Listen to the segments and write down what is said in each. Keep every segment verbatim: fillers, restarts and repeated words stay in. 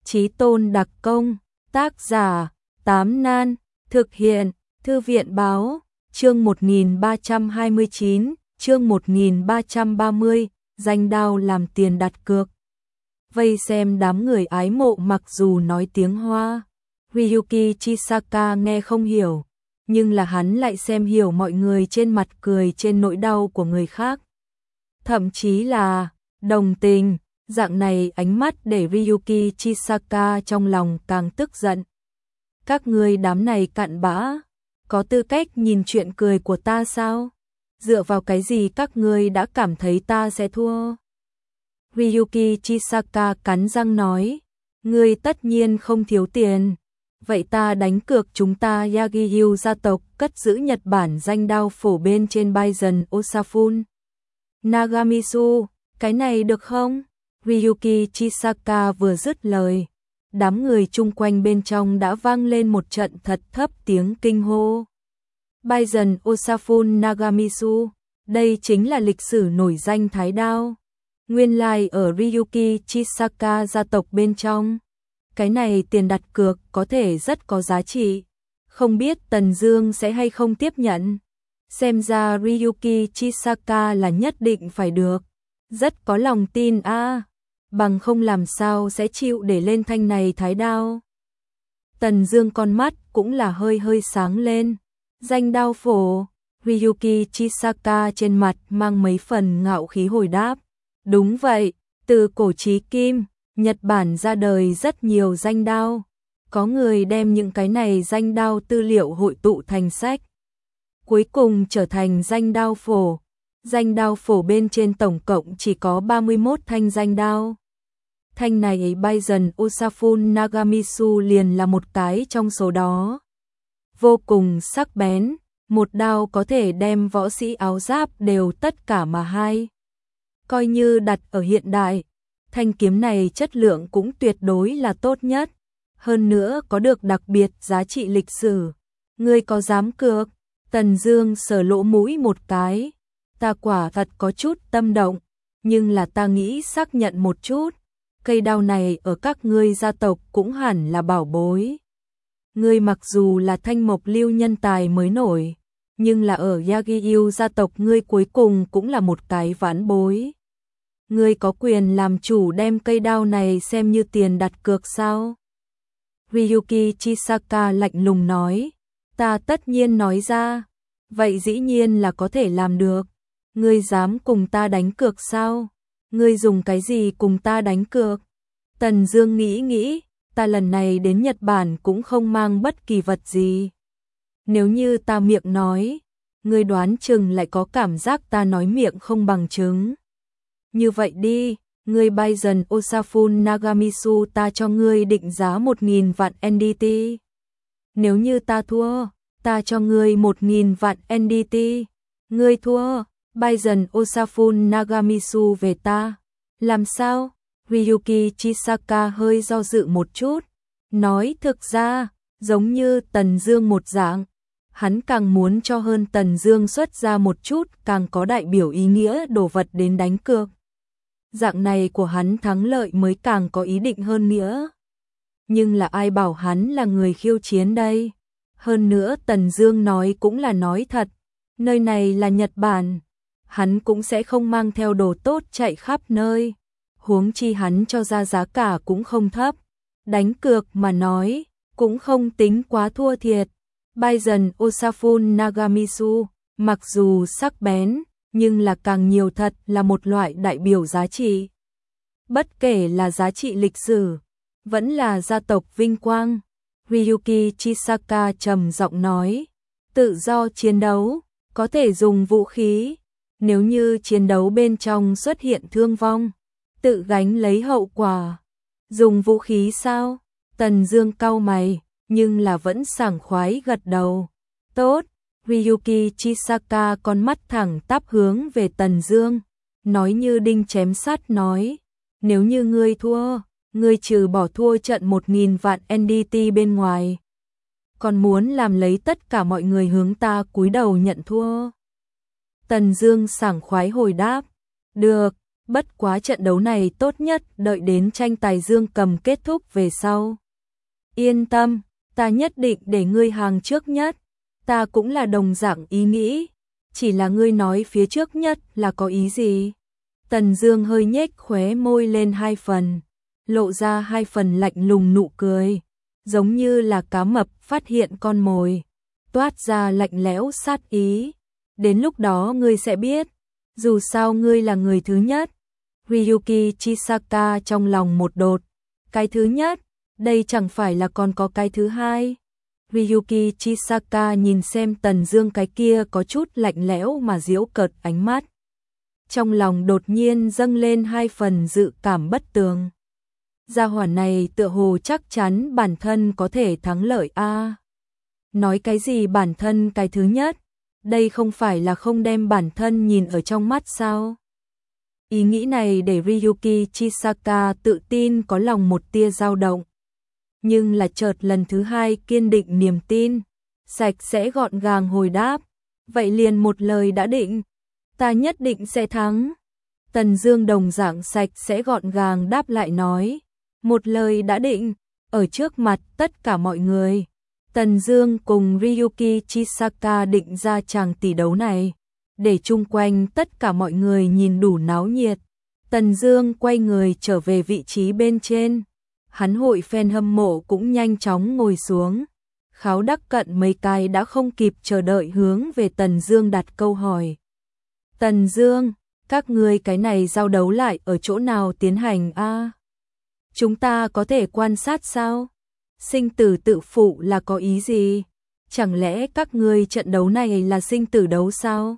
Chí tôn đặc công, tác giả, Tám Nan, thực hiện, Thư viện báo, chương một nghìn ba trăm hai mươi chín, chương một nghìn ba trăm ba mươi, danh đao làm tiền đặt cược. Vây xem đám người ái mộ mặc dù nói tiếng Hoa, Ryuki Chisaka nghe không hiểu, nhưng là hắn lại xem hiểu mọi người trên mặt cười trên nỗi đau của người khác. Thậm chí là đồng tình, dạng này ánh mắt để Ryuki Chisaka trong lòng càng tức giận. Các ngươi đám này cặn bã, có tư cách nhìn chuyện cười của ta sao? Dựa vào cái gì các ngươi đã cảm thấy ta sẽ thua? Ryuki Chisaka cắn răng nói, ngươi tất nhiên không thiếu tiền. Vậy ta đánh cược chúng ta Yagyu gia tộc cất giữ Nhật Bản danh đao phổ bên trên Bison Osafune Nagamitsu, cái này được không? Ryuki Chisaka vừa dứt lời, đám người chung quanh bên trong đã vang lên một trận thật thấp tiếng kinh hô. Bison Osafune Nagamitsu, đây chính là lịch sử nổi danh thái đao. Nguyên lai ở Ryuki Chisaka gia tộc bên trong, cái này tiền đặt cược có thể rất có giá trị. Không biết Tần Dương sẽ hay không tiếp nhận. Xem ra Ryuki Chisaka là nhất định phải được. Rất có lòng tin a, à, bằng không làm sao sẽ chịu để lên thanh này thái đao. Tần Dương con mắt cũng là hơi hơi sáng lên. Danh đao phổ, Ryuki Chisaka trên mặt mang mấy phần ngạo khí hồi đáp. Đúng vậy, từ cổ chí kim, Nhật Bản ra đời rất nhiều danh đao. Có người đem những cái này danh đao tư liệu hội tụ thành sách. Cuối cùng trở thành danh đao phổ. Danh đao phổ bên trên tổng cộng chỉ có ba mươi mốt thanh danh đao. Thanh này Bison Osafune Nagamitsu liền là một cái trong số đó. Vô cùng sắc bén, một đao có thể đem võ sĩ áo giáp đều tất cả mà hai. Coi như đặt ở hiện đại, thanh kiếm này chất lượng cũng tuyệt đối là tốt nhất. Hơn nữa có được đặc biệt giá trị lịch sử. Ngươi có dám cược? Tần Dương sờ lỗ mũi một cái. Ta quả thật có chút tâm động, nhưng là ta nghĩ xác nhận một chút. Cây đao này ở các ngươi gia tộc cũng hẳn là bảo bối. Ngươi mặc dù là thanh mộc lưu nhân tài mới nổi, nhưng là ở Yagyu gia tộc ngươi cuối cùng cũng là một cái vãn bối. Ngươi có quyền làm chủ đem cây đao này xem như tiền đặt cược sao? Ryuki Chisaka lạnh lùng nói, ta tất nhiên nói ra, vậy dĩ nhiên là có thể làm được. Ngươi dám cùng ta đánh cược sao? Ngươi dùng cái gì cùng ta đánh cược? Tần Dương nghĩ nghĩ, ta lần này đến Nhật Bản cũng không mang bất kỳ vật gì. Nếu như ta miệng nói, ngươi đoán chừng lại có cảm giác ta nói miệng không bằng chứng. Như vậy đi, ngươi Bison Osafune Nagamitsu ta cho ngươi định giá một nghìn vạn en đê tê. Nếu như ta thua, ta cho ngươi một nghìn vạn en đê tê. Ngươi thua, Bison Osafune Nagamitsu về ta. Làm sao? Ryuki Chisaka hơi do dự một chút, nói thực ra, giống như Tần Dương một dạng, hắn càng muốn cho hơn Tần Dương xuất ra một chút càng có đại biểu ý nghĩa đồ vật đến đánh cược. Dạng này của hắn thắng lợi mới càng có ý định hơn nữa. Nhưng là ai bảo hắn là người khiêu chiến đây? Hơn nữa Tần Dương nói cũng là nói thật, nơi này là Nhật Bản, hắn cũng sẽ không mang theo đồ tốt chạy khắp nơi. Huống chi hắn cho ra giá cả cũng không thấp, đánh cược mà nói, cũng không tính quá thua thiệt. Bison Osafune Nagamitsu, mặc dù sắc bén, nhưng là càng nhiều thật là một loại đại biểu giá trị. Bất kể là giá trị lịch sử, vẫn là gia tộc vinh quang. Ryuki Chisaka trầm giọng nói, tự do chiến đấu, có thể dùng vũ khí. Nếu như chiến đấu bên trong xuất hiện thương vong, tự gánh lấy hậu quả. Dùng vũ khí sao? Tần Dương cau mày, nhưng là vẫn sảng khoái gật đầu. Tốt. Ryuki Chisaka con mắt thẳng tắp hướng về Tần Dương, nói như đinh chém sắt nói, nếu như ngươi thua, ngươi trừ bỏ thua trận một nghìn vạn en đê tê bên ngoài, còn muốn làm lấy tất cả mọi người hướng ta cúi đầu nhận thua. Tần Dương sảng khoái hồi đáp, được, Bất quá trận đấu này tốt nhất đợi đến tranh tài dương cầm kết thúc về sau. Yên tâm, ta nhất định để ngươi hàng trước nhất. Ta cũng là đồng dạng ý nghĩ. Chỉ là ngươi nói phía trước nhất là có ý gì? Tần Dương hơi nhếch khóe môi lên hai phần, lộ ra hai phần lạnh lùng nụ cười, giống như là cá mập phát hiện con mồi, toát ra lạnh lẽo sát ý. Đến lúc đó ngươi sẽ biết, dù sao ngươi là người thứ nhất. Ryuki Chisaka trong lòng một đột, cái thứ nhất, đây chẳng phải là còn có cái thứ hai. Ryuki Chisaka nhìn xem Tần Dương cái kia có chút lạnh lẽo mà giễu cợt ánh mắt. Trong lòng đột nhiên dâng lên hai phần dự cảm bất tường. Gia hỏa này tựa hồ chắc chắn bản thân có thể thắng lợi a. À, nói cái gì bản thân cái thứ nhất, đây không phải là không đem bản thân nhìn ở trong mắt sao? Ý nghĩ này để Ryuki Chisaka tự tin có lòng một tia dao động. Nhưng là chợt lần thứ hai kiên định niềm tin, sạch sẽ gọn gàng hồi đáp, vậy liền một lời đã định, ta nhất định sẽ thắng. Tần Dương đồng dạng sạch sẽ gọn gàng đáp lại nói, một lời đã định, ở trước mặt tất cả mọi người. Tần Dương cùng Ryuki Chisaka định ra tràng tỷ đấu này, để chung quanh tất cả mọi người nhìn đủ náo nhiệt. Tần Dương quay người trở về vị trí bên trên. Hắn hội fan hâm mộ cũng nhanh chóng ngồi xuống. Kháo đắc cận mấy cái đã không kịp chờ đợi hướng về Tần Dương đặt câu hỏi. Tần Dương, các ngươi cái này giao đấu lại ở chỗ nào tiến hành a? À? Chúng ta có thể quan sát sao? Sinh tử tự phụ là có ý gì? Chẳng lẽ các ngươi trận đấu này là sinh tử đấu sao?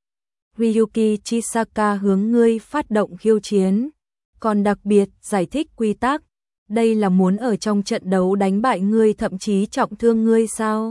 Ryuki Chisaka hướng ngươi phát động khiêu chiến, còn đặc biệt giải thích quy tắc. Đây là muốn ở trong trận đấu đánh bại ngươi, thậm chí trọng thương ngươi sao?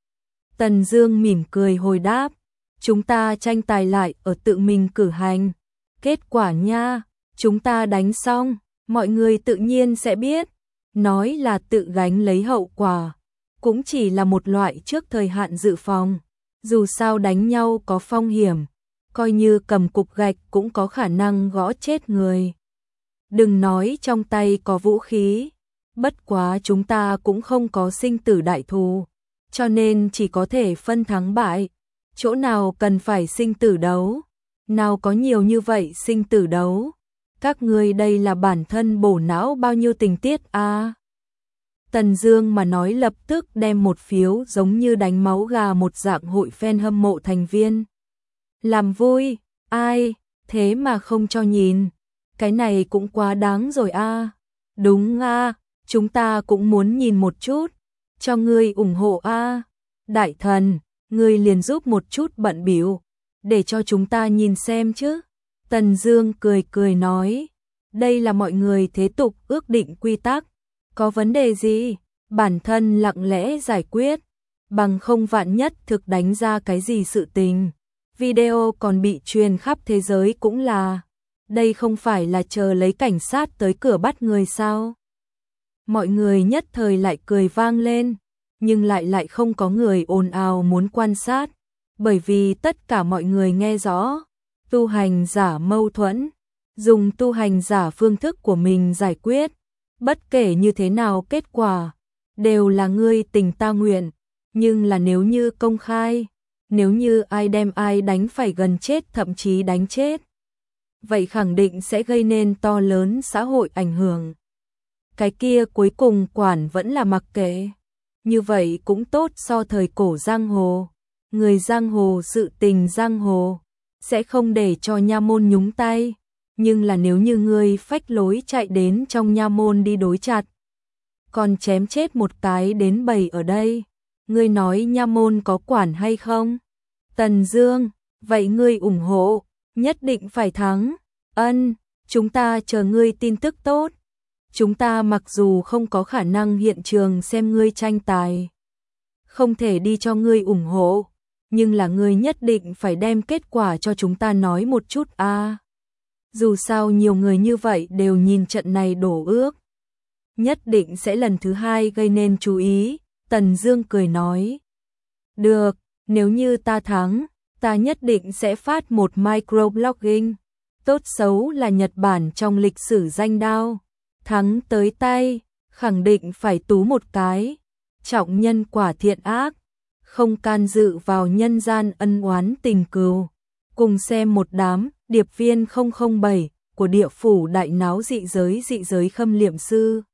Tần Dương mỉm cười hồi đáp, chúng ta tranh tài lại ở tự mình cử hành. Kết quả nha, chúng ta đánh xong, mọi người tự nhiên sẽ biết. Nói là tự gánh lấy hậu quả, cũng chỉ là một loại trước thời hạn dự phòng. Dù sao đánh nhau có phong hiểm, coi như cầm cục gạch cũng có khả năng gõ chết người. Đừng nói trong tay có vũ khí, bất quá chúng ta cũng không có sinh tử đại thù, cho nên chỉ có thể phân thắng bại. Chỗ nào cần phải sinh tử đấu? Nào có nhiều như vậy sinh tử đấu? Các ngươi đây là bản thân bổ não bao nhiêu tình tiết a? À? Tần Dương mà nói lập tức đem một phiếu giống như đánh máu gà một dạng hội fan hâm mộ thành viên. Làm vui, ai, thế mà không cho nhìn. Cái này cũng quá đáng rồi a. À. Đúng a, à, chúng ta cũng muốn nhìn một chút, cho ngươi ủng hộ a. À. Đại thần, ngươi liền giúp một chút bận bịu, để cho chúng ta nhìn xem chứ. Tần Dương cười cười nói, đây là mọi người thế tục ước định quy tắc, có vấn đề gì, bản thân lặng lẽ giải quyết, bằng không vạn nhất thực đánh ra cái gì sự tình. Video còn bị truyền khắp thế giới cũng là, đây không phải là chờ lấy cảnh sát tới cửa bắt người sao? Mọi người nhất thời lại cười vang lên, nhưng lại lại không có người ồn ào muốn quan sát, bởi vì tất cả mọi người nghe rõ, tu hành giả mâu thuẫn, dùng tu hành giả phương thức của mình giải quyết, bất kể như thế nào kết quả, đều là ngươi tình ta nguyện, nhưng là nếu như công khai, nếu như ai đem ai đánh phải gần chết thậm chí đánh chết, vậy khẳng định sẽ gây nên to lớn xã hội ảnh hưởng. Cái kia cuối cùng quản vẫn là mặc kệ. Như vậy cũng tốt so thời cổ giang hồ. Người giang hồ sự tình giang hồ, sẽ không để cho nha môn nhúng tay. Nhưng là nếu như ngươi phách lối chạy đến trong nha môn đi đối chặt, còn chém chết một cái đến bầy ở đây, ngươi nói nha môn có quản hay không? Tần Dương, vậy ngươi ủng hộ, nhất định phải thắng. Ân, chúng ta chờ ngươi tin tức tốt. Chúng ta mặc dù không có khả năng hiện trường xem ngươi tranh tài, không thể đi cho ngươi ủng hộ, nhưng là ngươi nhất định phải đem kết quả cho chúng ta nói một chút a. À. Dù sao nhiều người như vậy đều nhìn trận này đổ ước, nhất định sẽ lần thứ hai gây nên chú ý. Tần Dương cười nói, được, nếu như ta thắng, ta nhất định sẽ phát một microblogging. tốt xấu là Nhật Bản trong lịch sử danh đao. Thắng tới tay, khẳng định phải tú một cái. Trọng nhân quả thiện ác, không can dự vào nhân gian ân oán tình cừu. Cùng xem một đám điệp viên không không bảy của địa phủ đại náo dị giới dị giới khâm liệm sư.